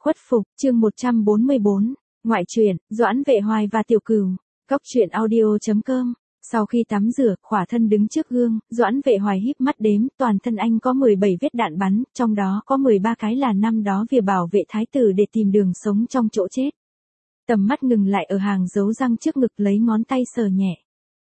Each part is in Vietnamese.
Khuất phục, chương 144, ngoại truyện, Doãn Vệ Hoài và Tiểu Cửu. Cốc truyện audio.com. Sau khi tắm rửa, khỏa thân đứng trước gương, Doãn Vệ Hoài híp mắt đếm, toàn thân anh có 17 vết đạn bắn, trong đó có 13 cái là năm đó vì bảo vệ thái tử để tìm đường sống trong chỗ chết. Tầm mắt ngừng lại ở hàng dấu răng trước ngực, lấy ngón tay sờ nhẹ.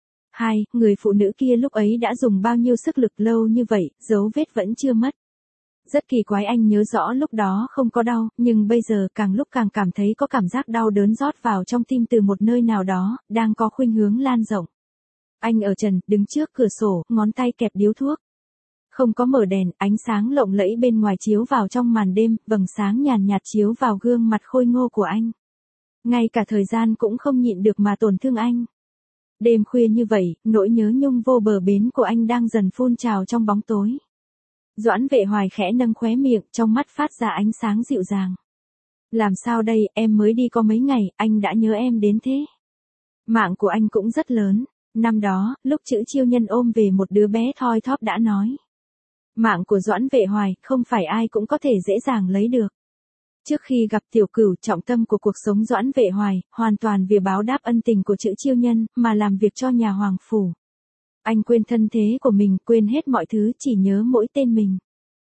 Người phụ nữ kia lúc ấy đã dùng bao nhiêu sức lực lâu như vậy, dấu vết vẫn chưa mất. Rất kỳ quái, anh nhớ rõ lúc đó không có đau, nhưng bây giờ càng lúc càng cảm thấy có cảm giác đau đớn rót vào trong tim từ một nơi nào đó, đang có khuynh hướng lan rộng. Anh ở trần, đứng trước cửa sổ, ngón tay kẹp điếu thuốc. Không có mở đèn, ánh sáng lộng lẫy bên ngoài chiếu vào trong màn đêm, vầng sáng nhàn nhạt chiếu vào gương mặt khôi ngô của anh. Ngay cả thời gian cũng không nhịn được mà tổn thương anh. Đêm khuya như vậy, nỗi nhớ nhung vô bờ bến của anh đang dần phun trào trong bóng tối. Doãn Vệ Hoài khẽ nâng khóe miệng, trong mắt phát ra ánh sáng dịu dàng. Làm sao đây, em mới đi có mấy ngày, anh đã nhớ em đến thế. Mạng của anh cũng rất lớn. Năm đó, lúc Chữ Chiêu Nhân ôm về một đứa bé thoi thóp đã nói. Mạng của Doãn Vệ Hoài, không phải ai cũng có thể dễ dàng lấy được. Trước khi gặp Tiểu Cửu, trọng tâm của cuộc sống Doãn Vệ Hoài, hoàn toàn vì báo đáp ân tình của Chữ Chiêu Nhân, mà làm việc cho nhà hoàng phủ. Anh quên thân thế của mình, quên hết mọi thứ, chỉ nhớ mỗi tên mình.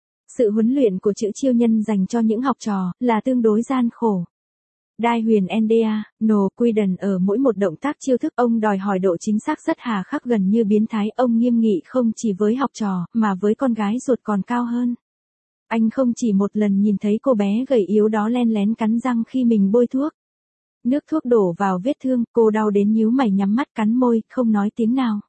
Sự huấn luyện của Chữ Chiêu Nhân dành cho những học trò, là tương đối gian khổ. Đai huyền NDA, nồ quy đần ở mỗi một động tác chiêu thức, ông đòi hỏi độ chính xác rất hà khắc, gần như biến thái. Ông nghiêm nghị không chỉ với học trò, mà với con gái ruột còn cao hơn. Anh không chỉ một lần nhìn thấy cô bé gầy yếu đó len lén cắn răng khi mình bôi thuốc. Nước thuốc đổ vào vết thương, cô đau đến nhíu mày nhắm mắt cắn môi, không nói tiếng nào.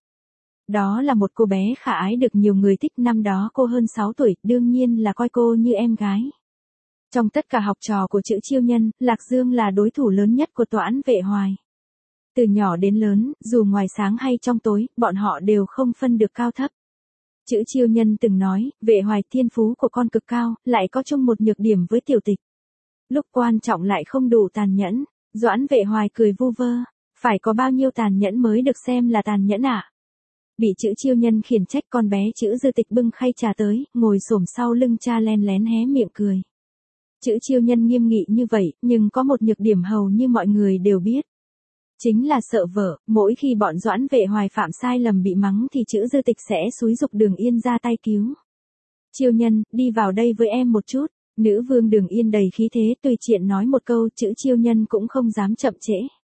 Đó là một cô bé khả ái được nhiều người thích, năm đó cô hơn 6 tuổi, đương nhiên là coi cô như em gái. Trong tất cả học trò của Chữ Chiêu Nhân, Lạc Dương là đối thủ lớn nhất của Doãn Vệ Hoài. Từ nhỏ đến lớn, dù ngoài sáng hay trong tối, bọn họ đều không phân được cao thấp. Chữ Chiêu Nhân từng nói, Vệ Hoài, thiên phú của con cực cao, lại có chung một nhược điểm với tiểu tịch. Lúc quan trọng lại không đủ tàn nhẫn. Doãn Vệ Hoài cười vu vơ, phải có bao nhiêu tàn nhẫn mới được xem là tàn nhẫn ạ? Bị Chữ Chiêu Nhân khiển trách, con bé Chữ Dư Tịch bưng khay trà tới, ngồi xổm sau lưng cha len lén hé miệng cười. Chữ Chiêu Nhân nghiêm nghị như vậy, nhưng có một nhược điểm hầu như mọi người đều biết. Chính là sợ vợ, mỗi khi bọn Doãn Vệ Hoài phạm sai lầm bị mắng thì Chữ Dư Tịch sẽ xúi giục Đường Yên ra tay cứu. Chiêu Nhân, đi vào đây với em một chút. Nữ vương Đường Yên đầy khí thế, tùy tiện nói một câu, Chữ Chiêu Nhân cũng không dám chậm trễ.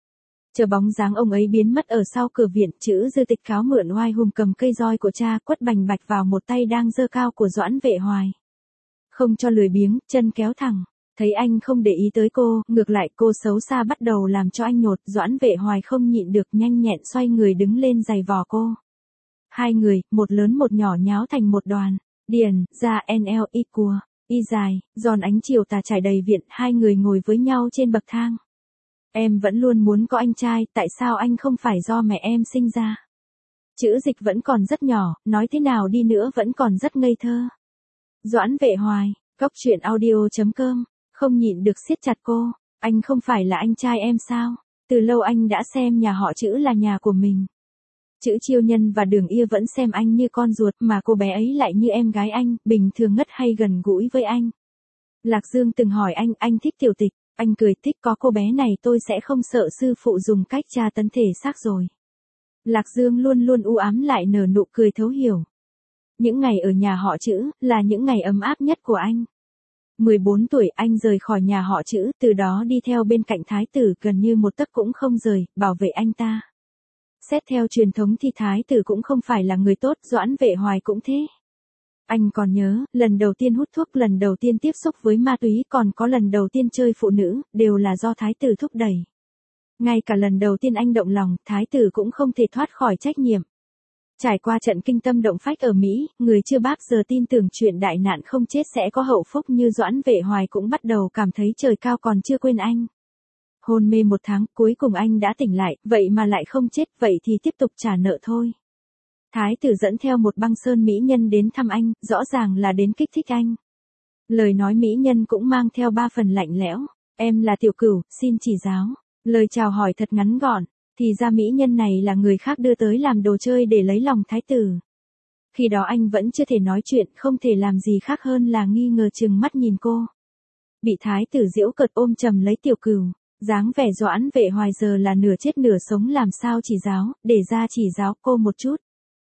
Chờ bóng dáng ông ấy biến mất ở sau cửa viện, Chữ Dư Tịch cáo mượn oai hùng cầm cây roi của cha quất bành bạch vào một tay đang giơ cao của Doãn Vệ Hoài. Không cho lười biếng, chân kéo thẳng. Thấy anh không để ý tới cô, ngược lại cô xấu xa bắt đầu làm cho anh nhột. Doãn Vệ Hoài không nhịn được, nhanh nhẹn xoay người đứng lên giày vò cô. Hai người, một lớn một nhỏ nháo thành một đoàn. Điền, ra NL y cua, y dài, giòn ánh chiều tà trải đầy viện, hai người ngồi với nhau trên bậc thang. Em vẫn luôn muốn có anh trai, tại sao anh không phải do mẹ em sinh ra? Chữ Dịch vẫn còn rất nhỏ, nói thế nào đi nữa vẫn còn rất ngây thơ. Doãn Vệ Hoài, Cốc truyện audio.com, không nhịn được siết chặt cô. Anh không phải là anh trai em sao? Từ lâu anh đã xem nhà họ Chữ là nhà của mình. Chữ Chiêu Nhân và Đường Ia vẫn xem anh như con ruột, mà cô bé ấy lại như em gái anh, bình thường ngất hay gần gũi với anh. Lạc Dương từng hỏi anh thích tiểu tịch. Anh cười, thích, có cô bé này tôi sẽ không sợ sư phụ dùng cách tra tấn thể xác rồi. Lạc Dương luôn luôn u ám lại nở nụ cười thấu hiểu. Những ngày ở nhà họ Chữ, là những ngày ấm áp nhất của anh. 14 tuổi anh rời khỏi nhà họ Chữ, từ đó đi theo bên cạnh thái tử, gần như một tấc cũng không rời, bảo vệ anh ta. Xét theo truyền thống thì thái tử cũng không phải là người tốt, Doãn Vệ Hoài cũng thế. Anh còn nhớ, lần đầu tiên hút thuốc, lần đầu tiên tiếp xúc với ma túy, còn có lần đầu tiên chơi phụ nữ, đều là do thái tử thúc đẩy. Ngay cả lần đầu tiên anh động lòng, thái tử cũng không thể thoát khỏi trách nhiệm. Trải qua trận kinh tâm động phách ở Mỹ, người chưa bao giờ tin tưởng chuyện đại nạn không chết sẽ có hậu phúc như Doãn Vệ Hoài cũng bắt đầu cảm thấy trời cao còn chưa quên anh. Hôn mê 1 tháng, cuối cùng anh đã tỉnh lại, vậy mà lại không chết, vậy thì tiếp tục trả nợ thôi. Thái tử dẫn theo một băng sơn mỹ nhân đến thăm anh, rõ ràng là đến kích thích anh. Lời nói mỹ nhân cũng mang theo 3 phần lạnh lẽo. Em là Tiểu Cửu, xin chỉ giáo. Lời chào hỏi thật ngắn gọn. Thì ra mỹ nhân này là người khác đưa tới làm đồ chơi để lấy lòng thái tử. Khi đó anh vẫn chưa thể nói chuyện, không thể làm gì khác hơn là nghi ngờ trừng mắt nhìn cô. Bị thái tử giễu cợt ôm chầm lấy Tiểu Cửu, dáng vẻ Doãn Vệ Hoài giờ là nửa chết nửa sống làm sao chỉ giáo, để ra chỉ giáo cô một chút.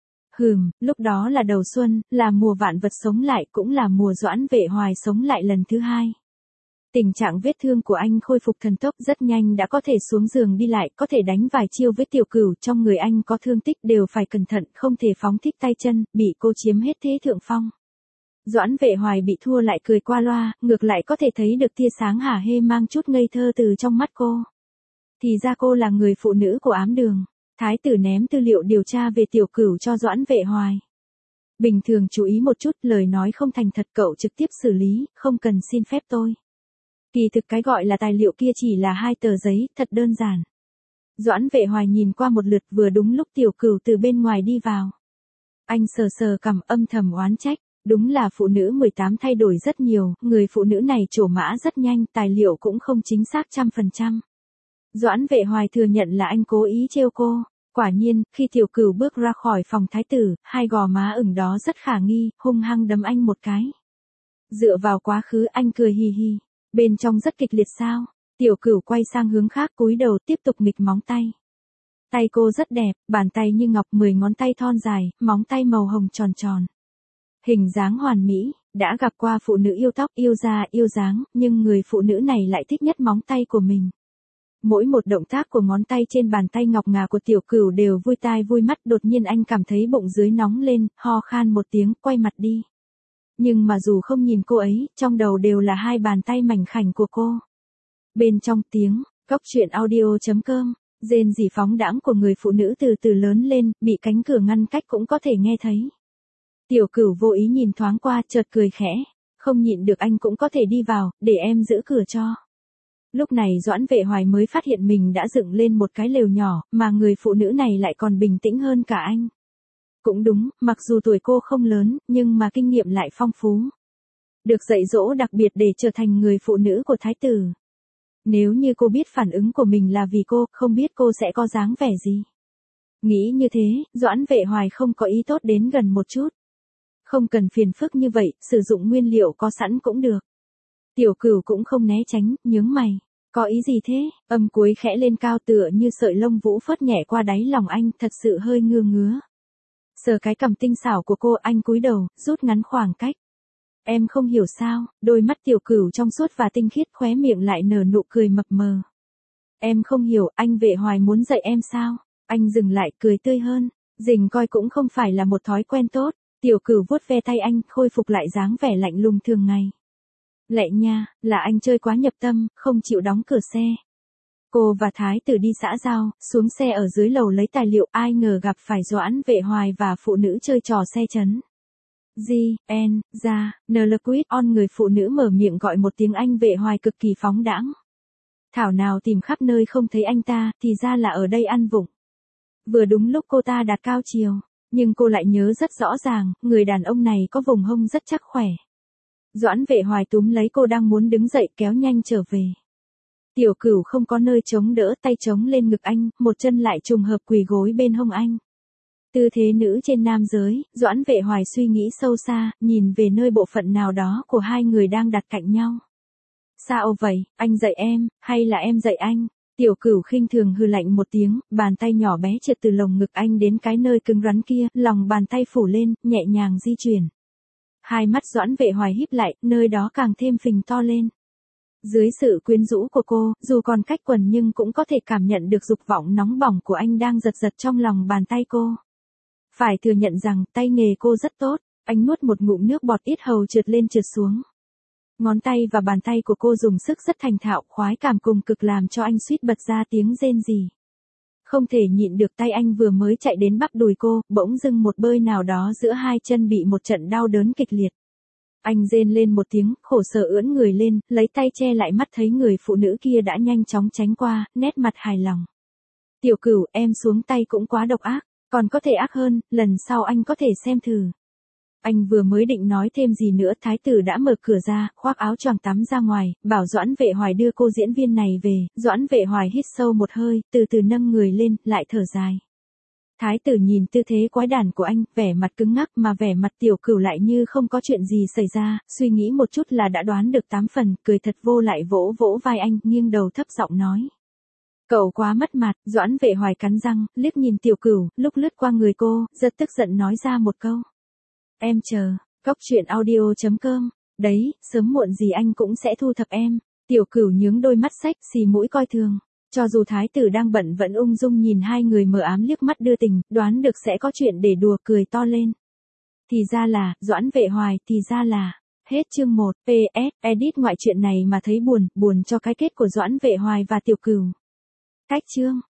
Lúc đó là đầu xuân, là mùa vạn vật sống lại, cũng là mùa Doãn Vệ Hoài sống lại lần thứ hai. Tình trạng vết thương của anh khôi phục thần tốc rất nhanh, đã có thể xuống giường đi lại, có thể đánh vài chiêu với Tiểu Cửu. Trong người anh có thương tích đều phải cẩn thận, không thể phóng thích tay chân, bị cô chiếm hết thế thượng phong. Doãn Vệ Hoài bị thua lại cười qua loa, ngược lại có thể thấy được tia sáng hả hê mang chút ngây thơ từ trong mắt cô. Thì ra cô là người phụ nữ của ám đường. Thái tử ném tư liệu điều tra về Tiểu Cửu cho Doãn Vệ Hoài. Bình thường chú ý một chút, lời nói không thành thật cậu trực tiếp xử lý, không cần xin phép tôi. Kỳ thực cái gọi là tài liệu kia chỉ là 2 tờ giấy, thật đơn giản. Doãn Vệ Hoài nhìn qua một lượt, vừa đúng lúc Tiểu Cửu từ bên ngoài đi vào. Anh sờ sờ cằm âm thầm oán trách, đúng là phụ nữ 18 thay đổi rất nhiều, người phụ nữ này trổ mã rất nhanh, tài liệu cũng không chính xác 100%. Doãn Vệ Hoài thừa nhận là anh cố ý trêu cô. Quả nhiên, khi Tiểu Cửu bước ra khỏi phòng thái tử, 2 gò má ửng đó rất khả nghi, hung hăng đấm anh một cái. Dựa vào quá khứ anh cười hì hì. Bên trong rất kịch liệt sao? Tiểu Cửu quay sang hướng khác cúi đầu tiếp tục nghịch móng tay. Tay cô rất đẹp, bàn tay như ngọc, 10 ngón tay thon dài, móng tay màu hồng tròn tròn. Hình dáng hoàn mỹ, đã gặp qua phụ nữ yêu tóc, yêu da, yêu dáng, nhưng người phụ nữ này lại thích nhất móng tay của mình. Mỗi một động tác của ngón tay trên bàn tay ngọc ngà của Tiểu Cửu đều vui tai vui mắt, đột nhiên anh cảm thấy bụng dưới nóng lên, ho khan một tiếng, quay mặt đi. Nhưng mà dù không nhìn cô ấy, trong đầu đều là 2 bàn tay mảnh khảnh của cô. Bên trong tiếng, Cóc Truyện Audio.com, rên rỉ phóng đãng của người phụ nữ từ từ lớn lên, bị cánh cửa ngăn cách cũng có thể nghe thấy. Tiểu Cửu vô ý nhìn thoáng qua, chợt cười khẽ, không nhịn được anh cũng có thể đi vào, để em giữ cửa cho. Lúc này Doãn Vệ Hoài mới phát hiện mình đã dựng lên một cái lều nhỏ, mà người phụ nữ này lại còn bình tĩnh hơn cả anh. Cũng đúng, mặc dù tuổi cô không lớn, nhưng mà kinh nghiệm lại phong phú. Được dạy dỗ đặc biệt để trở thành người phụ nữ của thái tử. Nếu như cô biết phản ứng của mình là vì cô, không biết cô sẽ có dáng vẻ gì. Nghĩ như thế, Doãn Vệ Hoài không có ý tốt đến gần một chút. Không cần phiền phức như vậy, sử dụng nguyên liệu có sẵn cũng được. Tiểu Cửu cũng không né tránh, nhướng mày. Có ý gì thế? Âm cuối khẽ lên cao tựa như sợi lông vũ phớt nhẹ qua đáy lòng anh, thật sự hơi ngứa ngứa. Sờ cái cằm tinh xảo của cô, anh cúi đầu, rút ngắn khoảng cách. Em không hiểu sao, đôi mắt Tiểu Cửu trong suốt và tinh khiết, khóe miệng lại nở nụ cười mập mờ. Em không hiểu, anh Vệ Hoài muốn dạy em sao? Anh dừng lại, cười tươi hơn. Dình coi cũng không phải là một thói quen tốt. Tiểu Cửu vuốt ve tay anh, khôi phục lại dáng vẻ lạnh lùng thường ngày. Lệ nha, là anh chơi quá nhập tâm, không chịu đóng cửa xe. Cô và thái tử đi xã giao, xuống xe ở dưới lầu lấy tài liệu, ai ngờ gặp phải Doãn Vệ Hoài và phụ nữ chơi trò xe chấn. Nlquid on, người phụ nữ mở miệng gọi một tiếng anh Vệ Hoài cực kỳ phóng đãng. Thảo nào tìm khắp nơi không thấy anh ta, thì ra là ở đây ăn vụng. Vừa đúng lúc cô ta đạt cao chiều, nhưng cô lại nhớ rất rõ ràng, người đàn ông này có vùng hông rất chắc khỏe. Doãn Vệ Hoài túm lấy cô đang muốn đứng dậy, kéo nhanh trở về. Tiểu Cửu không có nơi chống đỡ, tay chống lên ngực anh, một chân lại trùng hợp quỳ gối bên hông anh. Tư thế nữ trên nam giới, Doãn Vệ Hoài suy nghĩ sâu xa, nhìn về nơi bộ phận nào đó của 2 người đang đặt cạnh nhau. Sao vậy, anh dạy em, hay là em dạy anh? Tiểu Cửu khinh thường hừ lạnh một tiếng, bàn tay nhỏ bé trượt từ lồng ngực anh đến cái nơi cứng rắn kia, lòng bàn tay phủ lên, nhẹ nhàng di chuyển. 2 mắt Doãn Vệ Hoài híp lại, nơi đó càng thêm phình to lên. Dưới sự quyến rũ của cô, dù còn cách quần nhưng cũng có thể cảm nhận được dục vọng nóng bỏng của anh đang giật giật trong lòng bàn tay cô. Phải thừa nhận rằng, tay nghề cô rất tốt, anh nuốt một ngụm nước bọt, yết hầu trượt lên trượt xuống. Ngón tay và bàn tay của cô dùng sức rất thành thạo, khoái cảm cùng cực làm cho anh suýt bật ra tiếng rên rỉ. Không thể nhịn được, tay anh vừa mới chạy đến bắp đùi cô, bỗng dưng một bơi nào đó giữa 2 chân bị một trận đau đớn kịch liệt. Anh rên lên một tiếng, khổ sở ưỡn người lên, lấy tay che lại mắt, thấy người phụ nữ kia đã nhanh chóng tránh qua, nét mặt hài lòng. Tiểu Cửu, em xuống tay cũng quá độc ác, còn có thể ác hơn, lần sau anh có thể xem thử. Anh vừa mới định nói thêm gì nữa, thái tử đã mở cửa ra, khoác áo choàng tắm ra ngoài, bảo Doãn Vệ Hoài đưa cô diễn viên này về. Doãn Vệ Hoài hít sâu một hơi, từ từ nâng người lên, lại thở dài. Thái tử nhìn tư thế quái đản của anh, vẻ mặt cứng ngắc mà vẻ mặt Tiểu Cửu lại như không có chuyện gì xảy ra, suy nghĩ một chút là đã đoán được 8 phần, cười thật vô lại vỗ vỗ vai anh, nghiêng đầu thấp giọng nói. Cậu quá mất mặt, Doãn Vệ Hoài cắn răng, liếc nhìn Tiểu Cửu, lúc lướt qua người cô, rất tức giận nói ra một câu. Em chờ, Cốc Truyện Audio.com, đấy, sớm muộn gì anh cũng sẽ thu thập em. Tiểu Cửu nhướng đôi mắt sách, xì mũi coi thường. Cho dù thái tử đang bận vẫn ung dung nhìn hai người mờ ám liếc mắt đưa tình, đoán được sẽ có chuyện để đùa, cười to lên. Thì ra là, Doãn Vệ Hoài, thì ra là. Hết chương 1, PS, edit ngoại truyện này mà thấy buồn cho cái kết của Doãn Vệ Hoài và Tiểu Cửu. Cách chương.